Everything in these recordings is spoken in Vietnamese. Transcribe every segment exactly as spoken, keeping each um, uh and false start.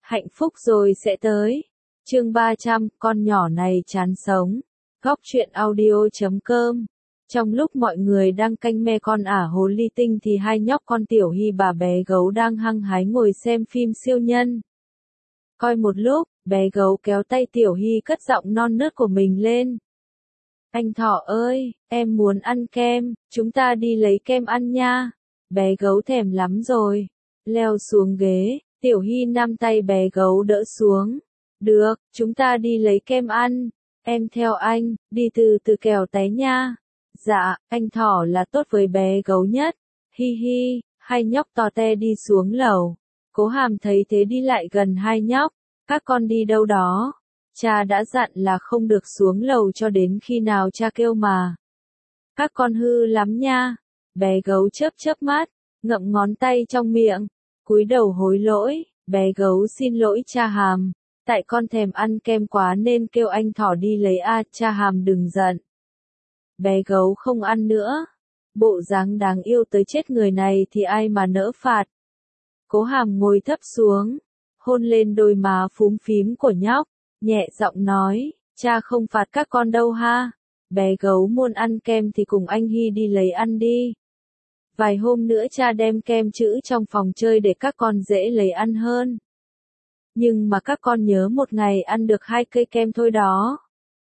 hạnh phúc rồi sẽ tới. Chương ba trăm, con nhỏ này chán sống. Góc truyện audio chấm com. Trong lúc mọi người đang canh me con ả hồ ly tinh thì hai nhóc con Tiểu Hy bà bé gấu đang hăng hái ngồi xem phim siêu nhân. Coi một lúc, bé gấu kéo tay Tiểu Hy cất giọng non nớt của mình lên. Anh thỏ ơi, em muốn ăn kem, chúng ta đi lấy kem ăn nha. Bé gấu thèm lắm rồi. Leo xuống ghế, Tiểu Hy nắm tay bé gấu đỡ xuống. Được, chúng ta đi lấy kem ăn. Em theo anh, đi từ từ kẻo té nha. Dạ, anh thỏ là tốt với bé gấu nhất. Hi hi, hai nhóc to te đi xuống lầu. Cố Hàm thấy thế đi lại gần hai nhóc. Các con đi đâu đó? Cha đã dặn là không được xuống lầu cho đến khi nào cha kêu mà. Các con hư lắm nha. Bé gấu chớp chớp mắt, ngậm ngón tay trong miệng, cúi đầu hối lỗi. Bé gấu xin lỗi cha Hàm. Tại con thèm ăn kem quá nên kêu anh thỏ đi lấy a, cha Hàm đừng giận. Bé gấu không ăn nữa. Bộ dáng đáng yêu tới chết người này thì ai mà nỡ phạt. Cố Hàm ngồi thấp xuống, hôn lên đôi má phúm phím của nhóc, nhẹ giọng nói, cha không phạt các con đâu ha. Bé gấu muốn ăn kem thì cùng anh Hy đi lấy ăn đi. Vài hôm nữa cha đem kem chữ trong phòng chơi để các con dễ lấy ăn hơn. Nhưng mà các con nhớ một ngày ăn được hai cây kem thôi đó.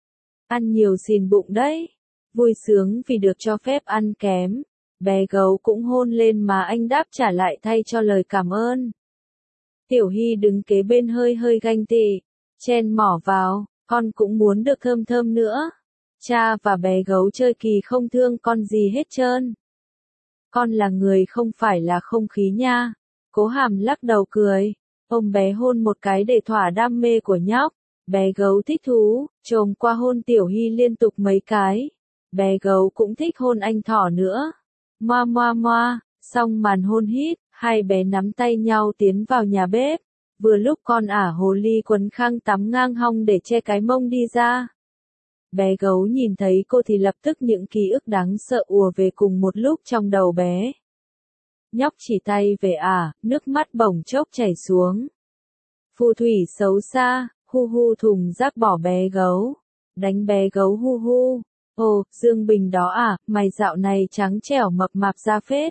Ăn nhiều xìn bụng đấy. Vui sướng vì được cho phép ăn kém. Bé gấu cũng hôn lên mà anh đáp trả lại thay cho lời cảm ơn. Tiểu Hy đứng kế bên hơi hơi ganh tị, chen mỏ vào, con cũng muốn được thơm thơm nữa. Cha và bé gấu chơi kỳ không thương con gì hết trơn. Con là người không phải là không khí nha. Cố Hàm lắc đầu cười, ôm bé hôn một cái để thỏa đam mê của nhóc. Bé gấu thích thú, chồm qua hôn Tiểu Hy liên tục mấy cái. Bé gấu cũng thích hôn anh thỏ nữa. Moa moa moa, xong màn hôn hít, hai bé nắm tay nhau tiến vào nhà bếp. Vừa lúc con ả hồ ly quấn khăn tắm ngang hông để che cái mông đi ra. Bé gấu nhìn thấy cô thì lập tức những ký ức đáng sợ ùa về cùng một lúc trong đầu bé. Nhóc chỉ tay về ả, nước mắt bỗng chốc chảy xuống. Phù thủy xấu xa, hu hu thùng rác bỏ bé gấu. Đánh bé gấu hu hu. Ồ, Dương Bình đó à, mày dạo này trắng trẻo mập mạp ra phết.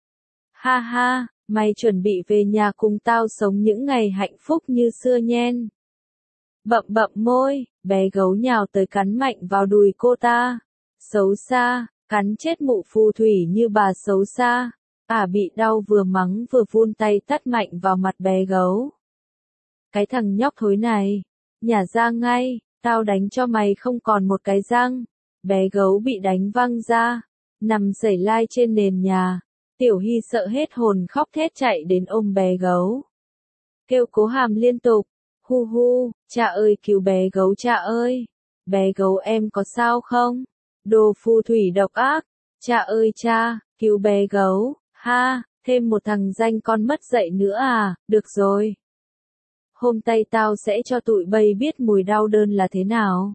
Ha ha, mày chuẩn bị về nhà cùng tao sống những ngày hạnh phúc như xưa nhen. Bậm bậm môi, bé gấu nhào tới cắn mạnh vào đùi cô ta. Xấu xa, cắn chết mụ phù thủy như bà xấu xa. Ả bị đau vừa mắng vừa vun tay tát mạnh vào mặt bé gấu. Cái thằng nhóc thối này, nhả ra ngay, tao đánh cho mày không còn một cái răng. Bé gấu bị đánh văng ra, nằm sẩy lai trên nền nhà. Tiểu Hy sợ hết hồn khóc thét chạy đến ôm bé gấu. Kêu Cố Hàm liên tục, hu hu, cha ơi cứu bé gấu cha ơi. Bé gấu em có sao không? Đồ phù thủy độc ác, cha ơi cha, cứu bé gấu, ha, thêm một thằng danh con mất dạy nữa à, được rồi. Hôm tay tao sẽ cho tụi bay biết mùi đau đớn là thế nào.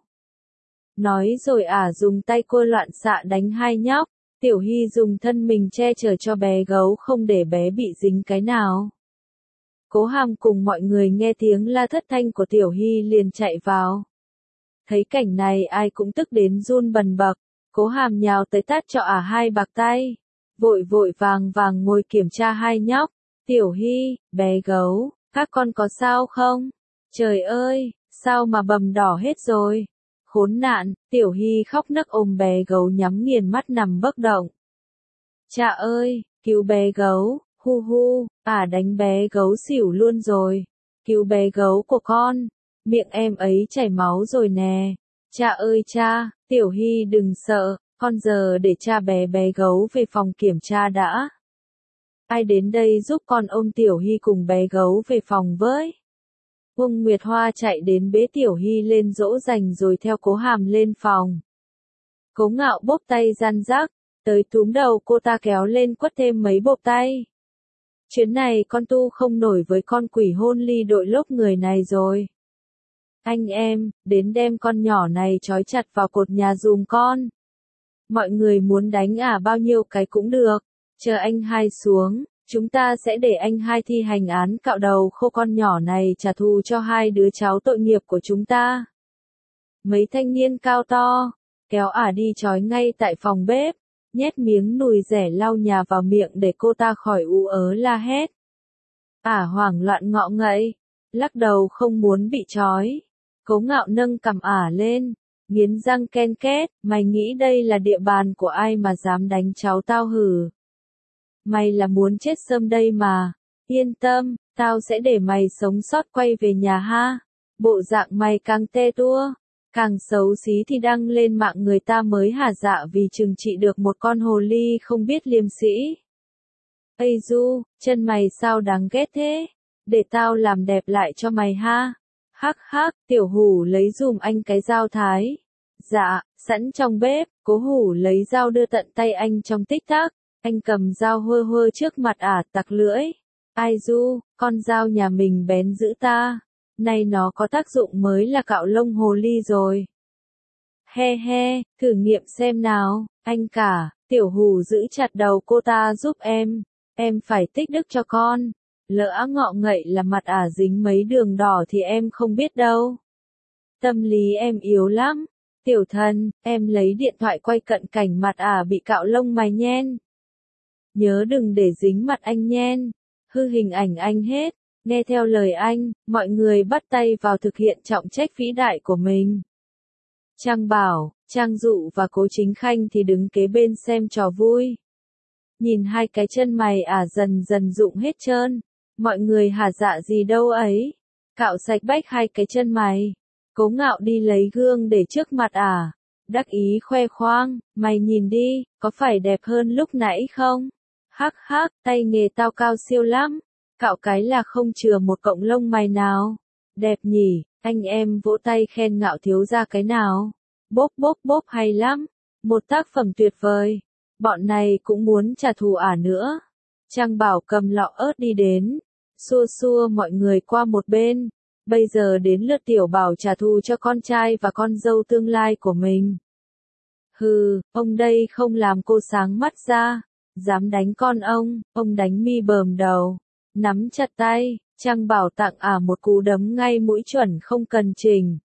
Nói rồi ả à dùng tay cô loạn xạ đánh hai nhóc. Tiểu Hy dùng thân mình che chở cho bé gấu không để bé bị dính cái nào. Cố Hàm cùng mọi người nghe tiếng la thất thanh của Tiểu Hy liền chạy vào. Thấy cảnh này ai cũng tức đến run bần bật. Cố Hàm nhào tới tát cho ả à hai bạc tay. Vội vội vàng vàng ngồi kiểm tra hai nhóc. Tiểu Hy, bé gấu, các con có sao không? Trời ơi, sao mà bầm đỏ hết rồi? Khốn nạn, Tiểu Hy khóc nấc ôm bé gấu nhắm nghiền mắt nằm bất động. Cha ơi, cứu bé gấu, hu hu, ả à đánh bé gấu xỉu luôn rồi. Cứu bé gấu của con, miệng em ấy chảy máu rồi nè. Cha ơi cha, Tiểu Hy đừng sợ, con giờ để cha bé bé gấu về phòng kiểm tra đã. Ai đến đây giúp con ôm Tiểu Hy cùng bé gấu về phòng với. Uông Nguyệt Hoa chạy đến bế Tiểu Hy lên dỗ dành rồi theo Cố Hàm lên phòng. Cố Ngạo bóp tay gian rắc, tới túm đầu cô ta kéo lên quất thêm mấy bộp tay. Chuyến này con tu không nổi với con quỷ hôn ly đội lốp người này rồi. Anh em, đến đem con nhỏ này trói chặt vào cột nhà dùm con. Mọi người muốn đánh ả à bao nhiêu cái cũng được, chờ anh hai xuống, Chúng ta sẽ để anh hai thi hành án cạo đầu khô con nhỏ này trả thù cho hai đứa cháu tội nghiệp của chúng ta. Mấy thanh niên cao to, kéo ả đi trói ngay tại phòng bếp, nhét miếng nùi rẻ lau nhà vào miệng để cô ta khỏi ú ớ la hét. Ả hoảng loạn ngọ ngậy, lắc đầu không muốn bị trói. Cố Ngạo nâng cằm ả lên, nghiến răng ken két, mày nghĩ đây là địa bàn của ai mà dám đánh cháu tao hử? Mày là muốn chết sớm đây mà, yên tâm, tao sẽ để mày sống sót quay về nhà ha. Bộ dạng mày càng tê tua, càng xấu xí thì đăng lên mạng người ta mới hả dạ vì trừng trị được một con hồ ly không biết liêm sĩ. Ây du, chân mày sao đáng ghét thế, để tao làm đẹp lại cho mày ha. Hắc hắc, Tiểu Hủ lấy dùm anh cái dao thái. Dạ, sẵn trong bếp, Cố Hủ lấy dao đưa tận tay anh trong tích tắc. Anh cầm dao hơ hơ trước mặt ả tặc lưỡi. Ai du, con dao nhà mình bén dữ ta. Nay nó có tác dụng mới là cạo lông hồ ly rồi. He he, thử nghiệm xem nào, anh cả. Tiểu Hủ giữ chặt đầu cô ta giúp em. Em phải tích đức cho con. Lỡ ngọ ngậy là mặt ả dính mấy đường đỏ thì em không biết đâu. Tâm lý em yếu lắm. Tiểu thần, em lấy điện thoại quay cận cảnh mặt ả bị cạo lông mày nhen. Nhớ đừng để dính mặt anh nhen. Hư hình ảnh anh hết. Nghe theo lời anh, mọi người bắt tay vào thực hiện trọng trách vĩ đại của mình. Trang Bảo, Trang Dụ và Cố Chính Khanh thì đứng kế bên xem trò vui. Nhìn hai cái chân mày ả dần dần rụng hết trơn. Mọi người hả dạ gì đâu ấy. Cạo sạch bách hai cái chân mày. Cố Ngạo đi lấy gương để trước mặt ả. Đắc ý khoe khoang, mày nhìn đi, có phải đẹp hơn lúc nãy không? Hắc hắc, tay nghề tao cao siêu lắm. Cạo cái là không chừa một cọng lông mày nào. Đẹp nhỉ, anh em vỗ tay khen Ngạo thiếu gia cái nào. Bốp bốp bốp hay lắm. Một tác phẩm tuyệt vời. Bọn này cũng muốn trả thù ả nữa. Trang Bảo cầm lọ ớt đi đến. Xua xua mọi người qua một bên. Bây giờ đến lượt Tiểu Bảo trả thù cho con trai và con dâu tương lai của mình. Hừ, ông đây không làm cô sáng mắt ra. Dám đánh con ông, ông đánh mi bờm đầu. Nắm chặt tay, Trang Bảo tặng ả một cú đấm ngay mũi chuẩn không cần chỉnh.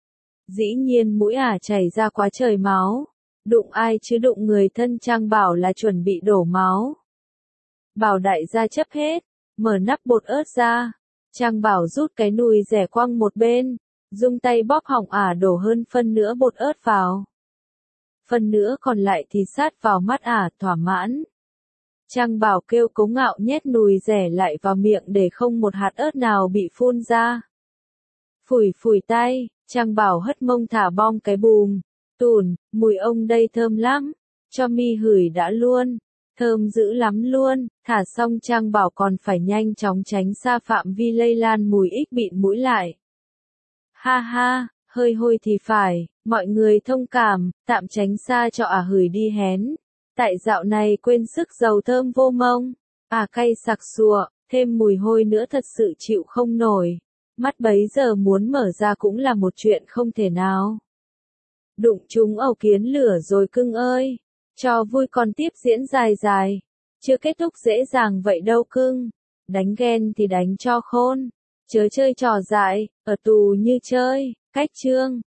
Dĩ nhiên mũi ả chảy ra quá trời máu. Đụng ai chứ đụng người thân Trang Bảo là chuẩn bị đổ máu. Bảo đại gia chấp hết, mở nắp bột ớt ra. Trang Bảo rút cái nùi rẻ quăng một bên, dùng tay bóp họng ả đổ hơn phân nữa bột ớt vào. Phần nữa còn lại thì sát vào mắt ả thỏa mãn. Trang Bảo kêu Cố Ngạo nhét nùi rẻ lại vào miệng để không một hạt ớt nào bị phun ra. Phủi phủi tay, Trang Bảo hất mông thả bom cái bùm. Tùn, mùi ông đây thơm lắm. Cho mi hửi đã luôn. Thơm dữ lắm luôn. Thả xong Trang Bảo còn phải nhanh chóng tránh xa phạm vi lây lan mùi ích bịn mũi lại. Ha ha, hơi hôi thì phải. Mọi người thông cảm, tạm tránh xa cho ả hửi đi hén. Tại dạo này quên sức dầu thơm vô mông. À cay sặc sụa, thêm mùi hôi nữa thật sự chịu không nổi. Mắt bấy giờ muốn mở ra cũng là một chuyện không thể nào. Đụng chúng ầu kiến lửa rồi cưng ơi. Trò vui còn tiếp diễn dài dài. Chưa kết thúc dễ dàng vậy đâu cưng. Đánh ghen thì đánh cho khôn. Chớ chơi trò dại, ở tù như chơi. Cách chương.